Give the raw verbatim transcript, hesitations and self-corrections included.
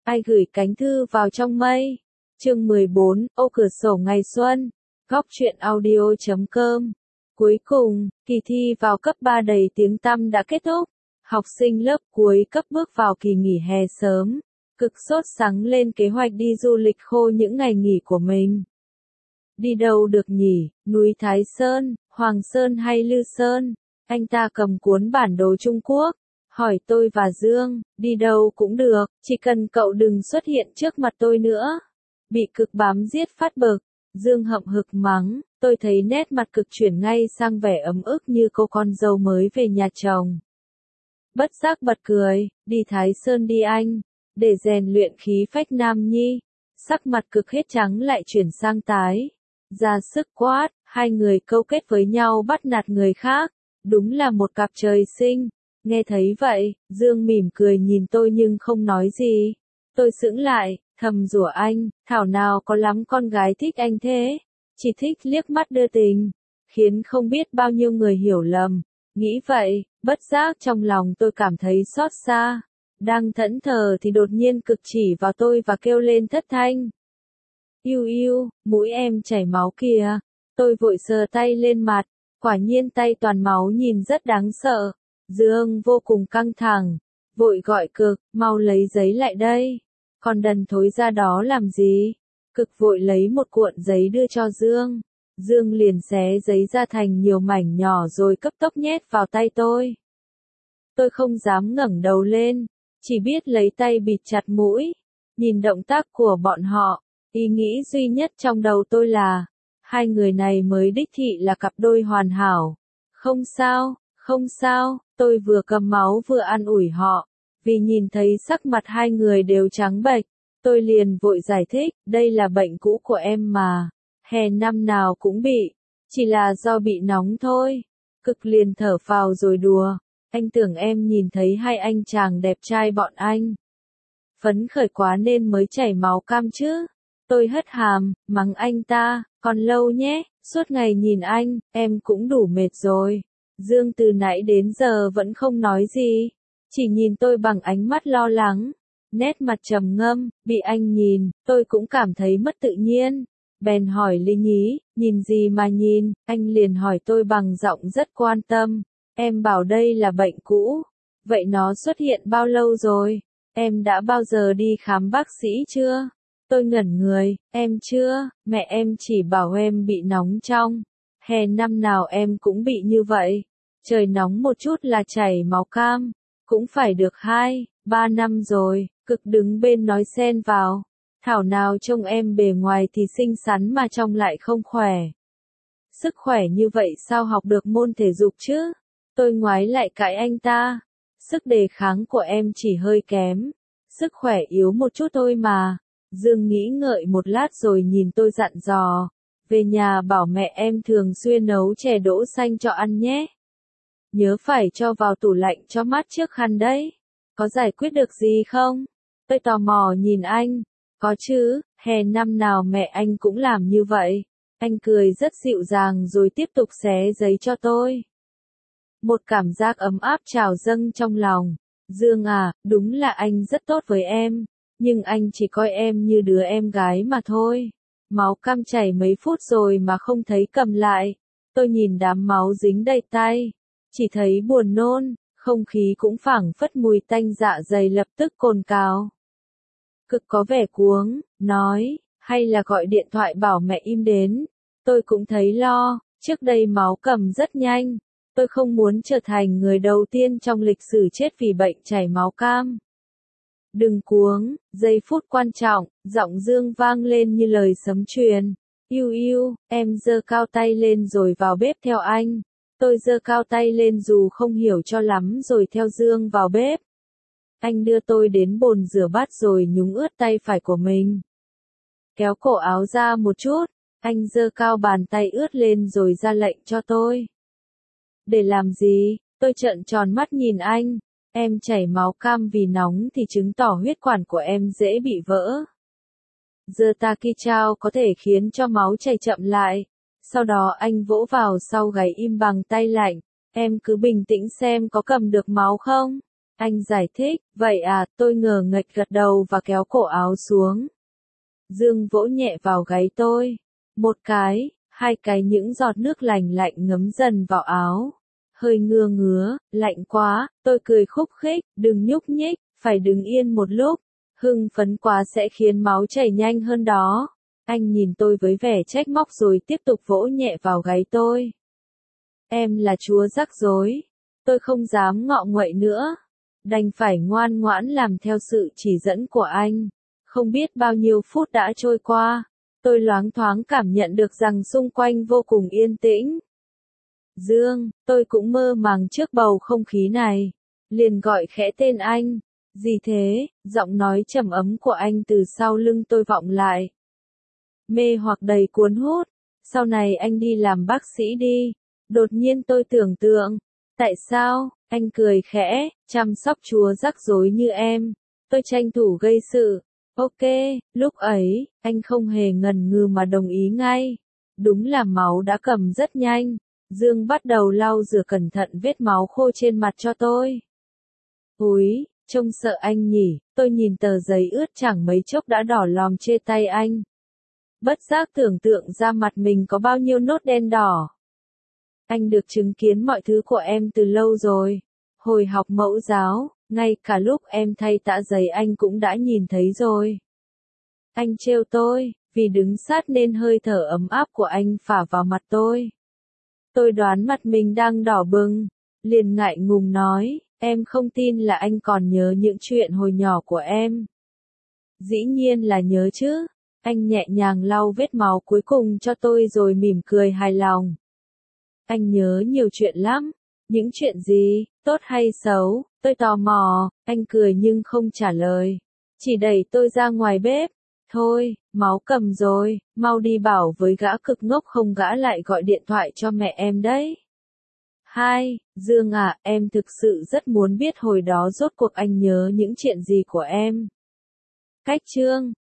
Ai gửi cánh thư vào trong mây? Chương mười bốn, ô cửa sổ ngày xuân. Góc truyện audio chấm com. Cuối cùng, kỳ thi vào cấp ba đầy tiếng tăm đã kết thúc. Học sinh lớp cuối cấp bước vào kỳ nghỉ hè sớm. Cực sốt sắng lên kế hoạch đi du lịch khô những ngày nghỉ của mình. Đi đâu được nhỉ? Núi Thái Sơn, Hoàng Sơn hay Lư Sơn? Anh ta cầm cuốn bản đồ Trung Quốc. Hỏi tôi và Dương, đi đâu cũng được, chỉ cần cậu đừng xuất hiện trước mặt tôi nữa. Bị cực bám giết phát bực, Dương hậm hực mắng, tôi thấy nét mặt cực chuyển ngay sang vẻ ấm ức như cô con dâu mới về nhà chồng. Bất giác bật cười, đi Thái Sơn đi anh, để rèn luyện khí phách nam nhi. Sắc mặt cực hết trắng lại chuyển sang tái. Ra sức quát, hai người câu kết với nhau bắt nạt người khác, đúng là một cặp trời sinh. Nghe thấy vậy, Dương mỉm cười nhìn tôi nhưng không nói gì. Tôi sững lại, thầm rủa anh, thảo nào có lắm con gái thích anh thế. Chỉ thích liếc mắt đưa tình, khiến không biết bao nhiêu người hiểu lầm. Nghĩ vậy, bất giác trong lòng tôi cảm thấy xót xa. Đang thẫn thờ thì đột nhiên cực chỉ vào tôi và kêu lên thất thanh. Iu iu, mũi em chảy máu kìa. Tôi vội sờ tay lên mặt, quả nhiên tay toàn máu nhìn rất đáng sợ. Dương vô cùng căng thẳng, vội gọi Cực, mau lấy giấy lại đây. Còn đần thối ra đó làm gì? Cực vội lấy một cuộn giấy đưa cho Dương. Dương liền xé giấy ra thành nhiều mảnh nhỏ rồi cấp tốc nhét vào tay tôi. Tôi không dám ngẩng đầu lên, chỉ biết lấy tay bịt chặt mũi. Nhìn động tác của bọn họ, ý nghĩ duy nhất trong đầu tôi là, hai người này mới đích thị là cặp đôi hoàn hảo. Không sao, không sao, tôi vừa cầm máu vừa an ủi họ. Vì nhìn thấy sắc mặt hai người đều trắng bệch, tôi liền vội giải thích, đây là bệnh cũ của em mà. Hè năm nào cũng bị, chỉ là do bị nóng thôi. Cực liền thở phào rồi đùa, anh tưởng em nhìn thấy hai anh chàng đẹp trai bọn anh phấn khởi quá nên mới chảy máu cam chứ. Tôi hất hàm, mắng anh ta, còn lâu nhé, suốt ngày nhìn anh, em cũng đủ mệt rồi. Dương từ nãy đến giờ vẫn không nói gì, chỉ nhìn tôi bằng ánh mắt lo lắng, nét mặt trầm ngâm. Bị anh nhìn, tôi cũng cảm thấy mất tự nhiên. Bèn hỏi Linh Ý, nhìn gì mà nhìn? Anh liền hỏi tôi bằng giọng rất quan tâm, em bảo đây là bệnh cũ, vậy nó xuất hiện bao lâu rồi? Em đã bao giờ đi khám bác sĩ chưa? Tôi ngẩn người, em chưa, mẹ em chỉ bảo em bị nóng trong hè năm nào em cũng bị như vậy. Trời nóng một chút là chảy máu cam, cũng phải được hai, ba năm rồi. Cực đứng bên nói xen vào, thảo nào trông em bề ngoài thì xinh xắn mà trong lại không khỏe. Sức khỏe như vậy sao học được môn thể dục chứ? Tôi ngoái lại cãi anh ta, sức đề kháng của em chỉ hơi kém, sức khỏe yếu một chút thôi mà. Dương nghĩ ngợi một lát rồi nhìn tôi dặn dò, về nhà bảo mẹ em thường xuyên nấu chè đỗ xanh cho ăn nhé. Nhớ phải cho vào tủ lạnh cho mát trước khăn đấy. Có giải quyết được gì không? Tôi tò mò nhìn anh. Có chứ, hè năm nào mẹ anh cũng làm như vậy. Anh cười rất dịu dàng rồi tiếp tục xé giấy cho tôi. Một cảm giác ấm áp trào dâng trong lòng. Dương à, đúng là anh rất tốt với em, nhưng anh chỉ coi em như đứa em gái mà thôi. Máu cam chảy mấy phút rồi mà không thấy cầm lại. Tôi nhìn đám máu dính đầy tay, chỉ thấy buồn nôn, không khí cũng phảng phất mùi tanh, dạ dày lập tức cồn cào. Cực có vẻ cuống, nói, hay là gọi điện thoại bảo mẹ im đến. Tôi cũng thấy lo, trước đây máu cầm rất nhanh. Tôi không muốn trở thành người đầu tiên trong lịch sử chết vì bệnh chảy máu cam. Đừng cuống, giây phút quan trọng, giọng Dương vang lên như lời sấm truyền. Iu iu, em giơ cao tay lên rồi vào bếp theo anh. Tôi giơ cao tay lên dù không hiểu cho lắm rồi theo Dương vào bếp. Anh đưa tôi đến bồn rửa bát rồi nhúng ướt tay phải của mình. Kéo cổ áo ra một chút, anh giơ cao bàn tay ướt lên rồi ra lệnh cho tôi. Để làm gì? Tôi trợn tròn mắt nhìn anh. Em chảy máu cam vì nóng thì chứng tỏ huyết quản của em dễ bị vỡ. Giơ Taki Chao có thể khiến cho máu chảy chậm lại. Sau đó anh vỗ vào sau gáy im bằng tay lạnh. Em cứ bình tĩnh xem có cầm được máu không? Anh giải thích, vậy à, tôi ngờ nghệch gật đầu và kéo cổ áo xuống. Dương vỗ nhẹ vào gáy tôi. Một cái, hai cái những giọt nước lành lạnh ngấm dần vào áo. Hơi ngưa ngứa, lạnh quá, tôi cười khúc khích, đừng nhúc nhích, phải đứng yên một lúc. Hưng phấn quá sẽ khiến máu chảy nhanh hơn đó. Anh nhìn tôi với vẻ trách móc rồi tiếp tục vỗ nhẹ vào gáy tôi. Em là chúa rắc rối. Tôi không dám ngọ nguậy nữa. Đành phải ngoan ngoãn làm theo sự chỉ dẫn của anh. Không biết bao nhiêu phút đã trôi qua. Tôi loáng thoáng cảm nhận được rằng xung quanh vô cùng yên tĩnh. Dương, tôi cũng mơ màng trước bầu không khí này. Liền gọi khẽ tên anh. Gì thế? Giọng nói trầm ấm của anh từ sau lưng tôi vọng lại. Mê hoặc đầy cuốn hút. Sau này anh đi làm bác sĩ đi. Đột nhiên tôi tưởng tượng. Tại sao? Anh cười khẽ, chăm sóc chúa rắc rối như em. Tôi tranh thủ gây sự. Ok, lúc ấy, anh không hề ngần ngừ mà đồng ý ngay. Đúng là máu đã cầm rất nhanh. Dương bắt đầu lau rửa cẩn thận vết máu khô trên mặt cho tôi. Úi, trông sợ anh nhỉ, tôi nhìn tờ giấy ướt chẳng mấy chốc đã đỏ lòm chê tay anh. Bất giác tưởng tượng ra mặt mình có bao nhiêu nốt đen đỏ. Anh được chứng kiến mọi thứ của em từ lâu rồi. Hồi học mẫu giáo, ngay cả lúc em thay tã giấy anh cũng đã nhìn thấy rồi. Anh trêu tôi, vì đứng sát nên hơi thở ấm áp của anh phả vào mặt tôi. Tôi đoán mặt mình đang đỏ bừng, liền ngại ngùng nói, em không tin là anh còn nhớ những chuyện hồi nhỏ của em. Dĩ nhiên là nhớ chứ. Anh nhẹ nhàng lau vết máu cuối cùng cho tôi rồi mỉm cười hài lòng. Anh nhớ nhiều chuyện lắm. Những chuyện gì, tốt hay xấu, tôi tò mò, anh cười nhưng không trả lời. Chỉ đẩy tôi ra ngoài bếp. Thôi, máu cầm rồi, mau đi bảo với gã cực ngốc không gã lại gọi điện thoại cho mẹ em đấy. Hai, Dương à, em thực sự rất muốn biết hồi đó rốt cuộc anh nhớ những chuyện gì của em. Cách chương